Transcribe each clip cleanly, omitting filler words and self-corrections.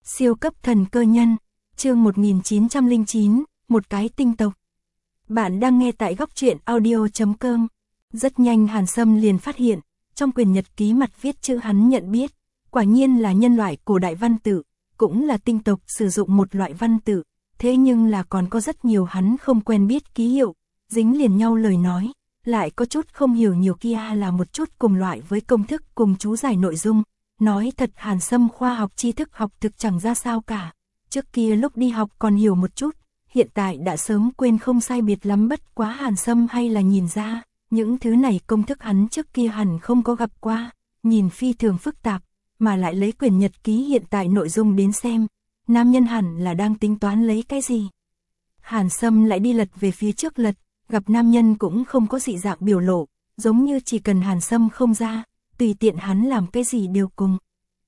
Siêu cấp thần cơ nhân, chương 1909, một cái tinh tộc. Bạn đang nghe tại góc truyện audio.com. Rất nhanh Hàn Sâm liền phát hiện, trong quyển nhật ký mặt viết chữ hắn nhận biết, quả nhiên là nhân loại cổ đại văn tự, cũng là tinh tộc sử dụng một loại văn tự, thế nhưng là còn có rất nhiều hắn không quen biết ký hiệu, dính liền nhau lời nói, lại có chút không hiểu nhiều kia là một chút cùng loại với công thức cùng chú giải nội dung. Nói thật Hàn Sâm khoa học tri thức học thực chẳng ra sao cả, trước kia lúc đi học còn hiểu một chút, hiện tại đã sớm quên không sai biệt lắm, bất quá Hàn Sâm hay là nhìn ra, những thứ này công thức hắn trước kia hẳn không có gặp qua, nhìn phi thường phức tạp, mà lại lấy quyển nhật ký hiện tại nội dung đến xem, nam nhân hẳn là đang tính toán lấy cái gì. Hàn Sâm lại đi lật về phía trước lật, gặp nam nhân cũng không có dị dạng biểu lộ, giống như chỉ cần Hàn Sâm không ra, tùy tiện hắn làm cái gì đều cùng.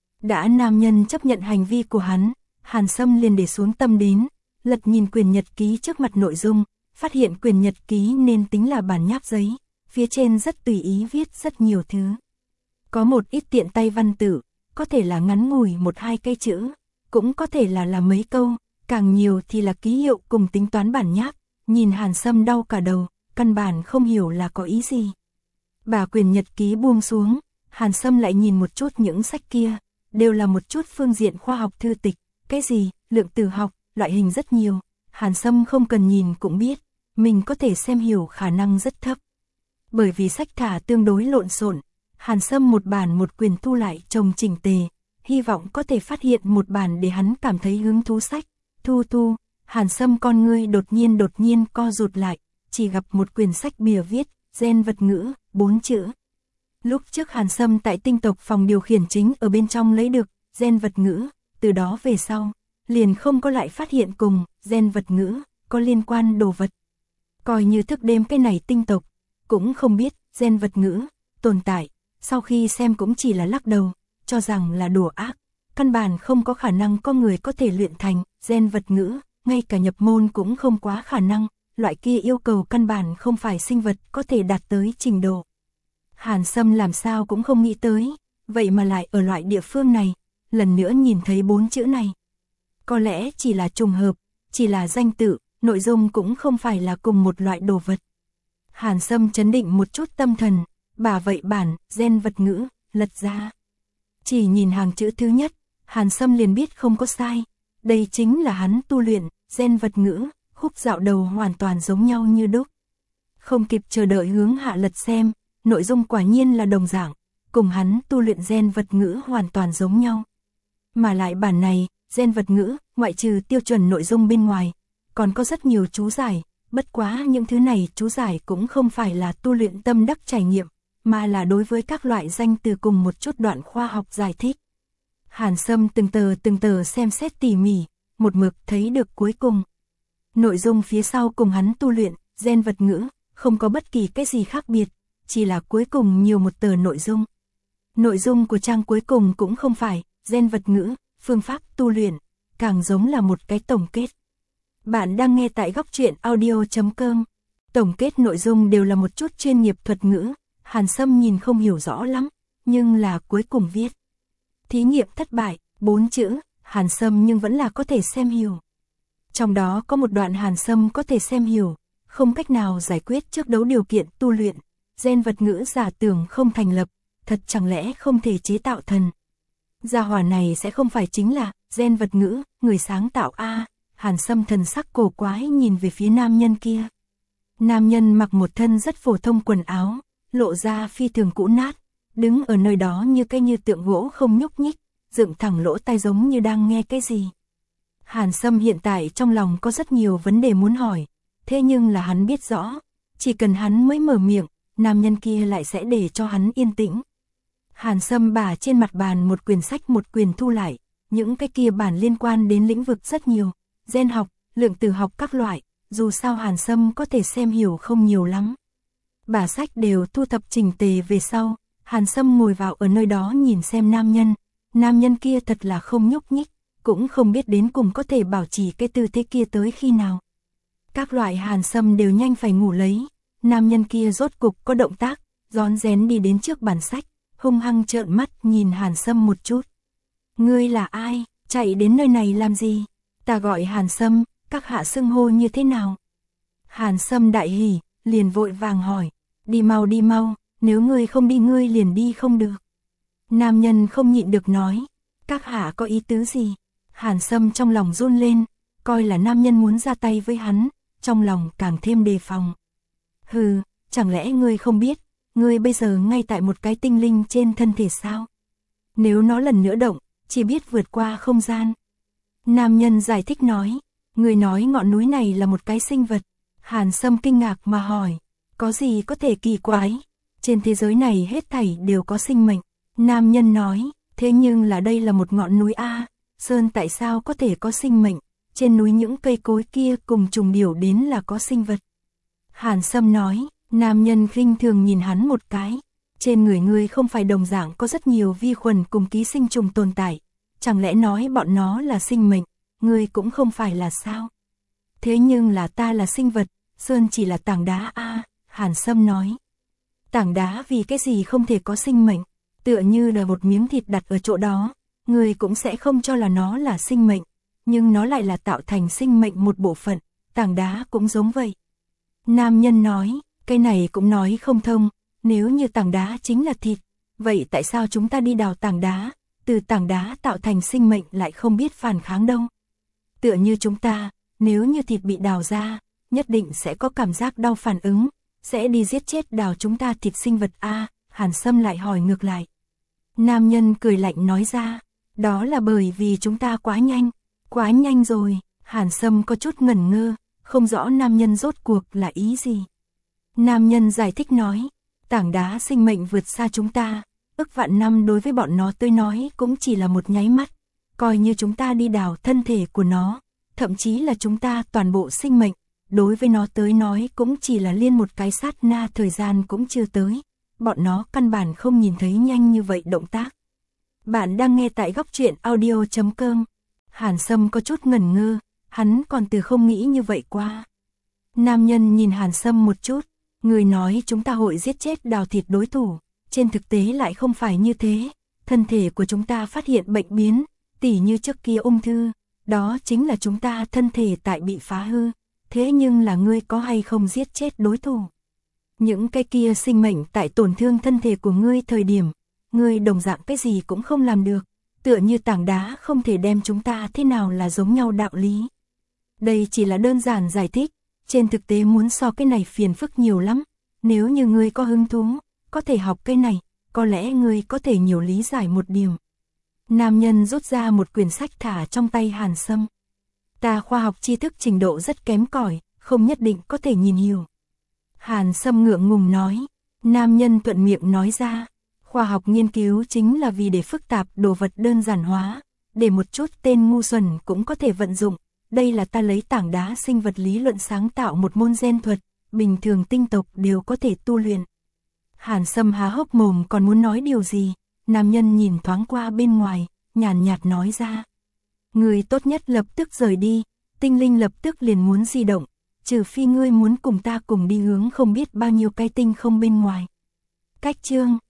Đã nam nhân chấp nhận hành vi của hắn, Hàn Sâm liền để xuống tâm đến, lật nhìn quyển nhật ký trước mặt nội dung, phát hiện quyển nhật ký nên tính là bản nháp giấy, phía trên rất tùy ý viết rất nhiều thứ. Có một ít tiện tay văn tự, có thể là ngắn ngủi một hai cây chữ, cũng có thể là mấy câu, càng nhiều thì là ký hiệu cùng tính toán bản nháp, nhìn Hàn Sâm đau cả đầu, căn bản không hiểu là có ý gì. Bà quyển nhật ký buông xuống, Hàn Sâm lại nhìn một chút những sách kia, đều là một chút phương diện khoa học thư tịch, cái gì, lượng tử học, loại hình rất nhiều, Hàn Sâm không cần nhìn cũng biết, mình có thể xem hiểu khả năng rất thấp. Bởi vì sách thả tương đối lộn xộn, Hàn Sâm một bản một quyển thu lại chồng chỉnh tề, hy vọng có thể phát hiện một bản để hắn cảm thấy hứng thú sách. Thu, Hàn Sâm con ngươi đột nhiên co rụt lại, chỉ gặp một quyển sách bìa viết, gen vật ngữ, 4 chữ. Lúc trước Hàn Sâm tại tinh tộc phòng điều khiển chính ở bên trong lấy được gen vật ngữ, từ đó về sau, liền không có lại phát hiện cùng gen vật ngữ có liên quan đồ vật. Coi như thức đêm cái này tinh tộc, cũng không biết gen vật ngữ tồn tại, sau khi xem cũng chỉ là lắc đầu, cho rằng là đùa ác, căn bản không có khả năng có người có thể luyện thành gen vật ngữ, ngay cả nhập môn cũng không quá khả năng, loại kia yêu cầu căn bản không phải sinh vật có thể đạt tới trình độ. Hàn Sâm làm sao cũng không nghĩ tới, vậy mà lại ở loại địa phương này, lần nữa nhìn thấy 4 chữ này. Có lẽ chỉ là trùng hợp, chỉ là danh tự, nội dung cũng không phải là cùng một loại đồ vật. Hàn Sâm chấn định một chút tâm thần, bà vậy bản, gen vật ngữ, lật ra. Chỉ nhìn hàng chữ thứ nhất, Hàn Sâm liền biết không có sai, đây chính là hắn tu luyện, gen vật ngữ, khúc dạo đầu hoàn toàn giống nhau như đúc. Không kịp chờ đợi hướng hạ lật xem, nội dung quả nhiên là đồng dạng, cùng hắn tu luyện gen vật ngữ hoàn toàn giống nhau. Mà lại bản này, gen vật ngữ, ngoại trừ tiêu chuẩn nội dung bên ngoài, còn có rất nhiều chú giải, bất quá những thứ này chú giải cũng không phải là tu luyện tâm đắc trải nghiệm, mà là đối với các loại danh từ cùng một chút đoạn khoa học giải thích. Hàn Sâm từng tờ xem xét tỉ mỉ, một mực thấy được cuối cùng. Nội dung phía sau cùng hắn tu luyện, gen vật ngữ, không có bất kỳ cái gì khác biệt, chỉ là cuối cùng nhiều một tờ nội dung. Nội dung của trang cuối cùng cũng không phải gen vật ngữ, phương pháp tu luyện, càng giống là một cái tổng kết. Bạn đang nghe tại góc truyện audio.com. Tổng kết nội dung đều là một chút chuyên nghiệp thuật ngữ, Hàn Sâm nhìn không hiểu rõ lắm, nhưng là cuối cùng viết. Thí nghiệm thất bại, 4 chữ, Hàn Sâm nhưng vẫn là có thể xem hiểu. Trong đó có một đoạn Hàn Sâm có thể xem hiểu, không cách nào giải quyết trước đấu điều kiện tu luyện, gen vật ngữ giả tưởng không thành lập, thật chẳng lẽ không thể chế tạo thần. Gia hỏa này sẽ không phải chính là gen vật ngữ, người sáng tạo a. Hàn Sâm thần sắc cổ quái nhìn về phía nam nhân kia. Nam nhân mặc một thân rất phổ thông quần áo, lộ ra phi thường cũ nát, đứng ở nơi đó như tượng gỗ không nhúc nhích, dựng thẳng lỗ tai giống như đang nghe cái gì. Hàn Sâm hiện tại trong lòng có rất nhiều vấn đề muốn hỏi, thế nhưng là hắn biết rõ, chỉ cần hắn mới mở miệng, nam nhân kia lại sẽ để cho hắn yên tĩnh. Hàn Sâm bả trên mặt bàn một quyển sách một quyển thu lại, những cái kia bản liên quan đến lĩnh vực rất nhiều, gen học, lượng tử học các loại, dù sao Hàn Sâm có thể xem hiểu không nhiều lắm. Bả sách đều thu thập chỉnh tề về sau, Hàn Sâm ngồi vào ở nơi đó nhìn xem nam nhân kia thật là không nhúc nhích, cũng không biết đến cùng có thể bảo trì cái tư thế kia tới khi nào. Các loại Hàn Sâm đều nhanh phải ngủ lấy, nam nhân kia rốt cục có động tác, rón rén đi đến trước bản sách, hung hăng trợn mắt nhìn Hàn Sâm một chút. Ngươi là ai? Chạy đến nơi này làm gì? Ta gọi Hàn Sâm, các hạ xưng hô như thế nào? Hàn Sâm đại hỉ, liền vội vàng hỏi, đi mau, nếu ngươi không đi ngươi liền đi không được. Nam nhân không nhịn được nói, các hạ có ý tứ gì? Hàn Sâm trong lòng run lên, coi là nam nhân muốn ra tay với hắn, trong lòng càng thêm đề phòng. Hừ, chẳng lẽ ngươi không biết, ngươi bây giờ ngay tại một cái tinh linh trên thân thể sao? Nếu nó lần nữa động, chỉ biết vượt qua không gian. Nam nhân giải thích nói, người nói ngọn núi này là một cái sinh vật. Hàn Sâm kinh ngạc mà hỏi, có gì có thể kỳ quái? Trên thế giới này hết thảy đều có sinh mệnh. Nam nhân nói, thế nhưng là đây là một ngọn núi A, sơn tại sao có thể có sinh mệnh? Trên núi những cây cối kia cùng trùng điểu đến là có sinh vật. Hàn Sâm nói, nam nhân khinh thường nhìn hắn một cái. Trên người ngươi không phải đồng dạng có rất nhiều vi khuẩn cùng ký sinh trùng tồn tại. Chẳng lẽ nói bọn nó là sinh mệnh, ngươi cũng không phải là sao? Thế nhưng là ta là sinh vật, sơn chỉ là tảng đá a. Hàn Sâm nói. Tảng đá vì cái gì không thể có sinh mệnh, tựa như là một miếng thịt đặt ở chỗ đó, ngươi cũng sẽ không cho là nó là sinh mệnh, nhưng nó lại là tạo thành sinh mệnh một bộ phận, tảng đá cũng giống vậy. Nam nhân nói, cái này cũng nói không thông, nếu như tảng đá chính là thịt, vậy tại sao chúng ta đi đào tảng đá, từ tảng đá tạo thành sinh mệnh lại không biết phản kháng đâu? Tựa như chúng ta, nếu như thịt bị đào ra, nhất định sẽ có cảm giác đau phản ứng, sẽ đi giết chết đào chúng ta thịt sinh vật a. Hàn Sâm lại hỏi ngược lại. Nam nhân cười lạnh nói ra, đó là bởi vì chúng ta quá nhanh rồi. Hàn Sâm có chút ngẩn ngơ, không rõ nam nhân rốt cuộc là ý gì. Nam nhân giải thích nói, tảng đá sinh mệnh vượt xa chúng ta, ức vạn năm đối với bọn nó tới nói cũng chỉ là một nháy mắt, coi như chúng ta đi đào thân thể của nó, thậm chí là chúng ta toàn bộ sinh mệnh, đối với nó tới nói cũng chỉ là liên một cái sát na thời gian cũng chưa tới, bọn nó căn bản không nhìn thấy nhanh như vậy động tác. Bạn đang nghe tại Góc Truyện Audio.com. Hàn Sâm có chút ngẩn ngơ, hắn còn từ không nghĩ như vậy qua. Nam nhân nhìn Hàn Sâm một chút, người nói chúng ta hội giết chết đào thịt đối thủ, trên thực tế lại không phải như thế, thân thể của chúng ta phát hiện bệnh biến, tỉ như trước kia ung thư, đó chính là chúng ta thân thể tại bị phá hư, thế nhưng là ngươi có hay không giết chết đối thủ? Những cái kia sinh mệnh tại tổn thương thân thể của ngươi thời điểm, ngươi đồng dạng cái gì cũng không làm được, tựa như tảng đá không thể đem chúng ta thế nào là giống nhau đạo lý. Đây chỉ là đơn giản giải thích, trên thực tế muốn so cái này phiền phức nhiều lắm, nếu như ngươi có hứng thú, có thể học cái này, có lẽ ngươi có thể nhiều lý giải một điểm. Nam nhân rút ra một quyển sách thả trong tay Hàn Sâm. Ta khoa học tri thức trình độ rất kém cỏi, không nhất định có thể nhìn hiểu. Hàn Sâm ngượng ngùng nói, nam nhân thuận miệng nói ra, khoa học nghiên cứu chính là vì để phức tạp đồ vật đơn giản hóa, để một chút tên ngu xuẩn cũng có thể vận dụng, đây là ta lấy tảng đá sinh vật lý luận sáng tạo một môn gen thuật, bình thường tinh tộc đều có thể tu luyện. Hàn Sâm há hốc mồm còn muốn nói điều gì, nam nhân nhìn thoáng qua bên ngoài, nhàn nhạt nói ra. Người tốt nhất lập tức rời đi, tinh linh lập tức liền muốn di động, trừ phi ngươi muốn cùng ta cùng đi hướng không biết bao nhiêu cái tinh không bên ngoài. Cách chương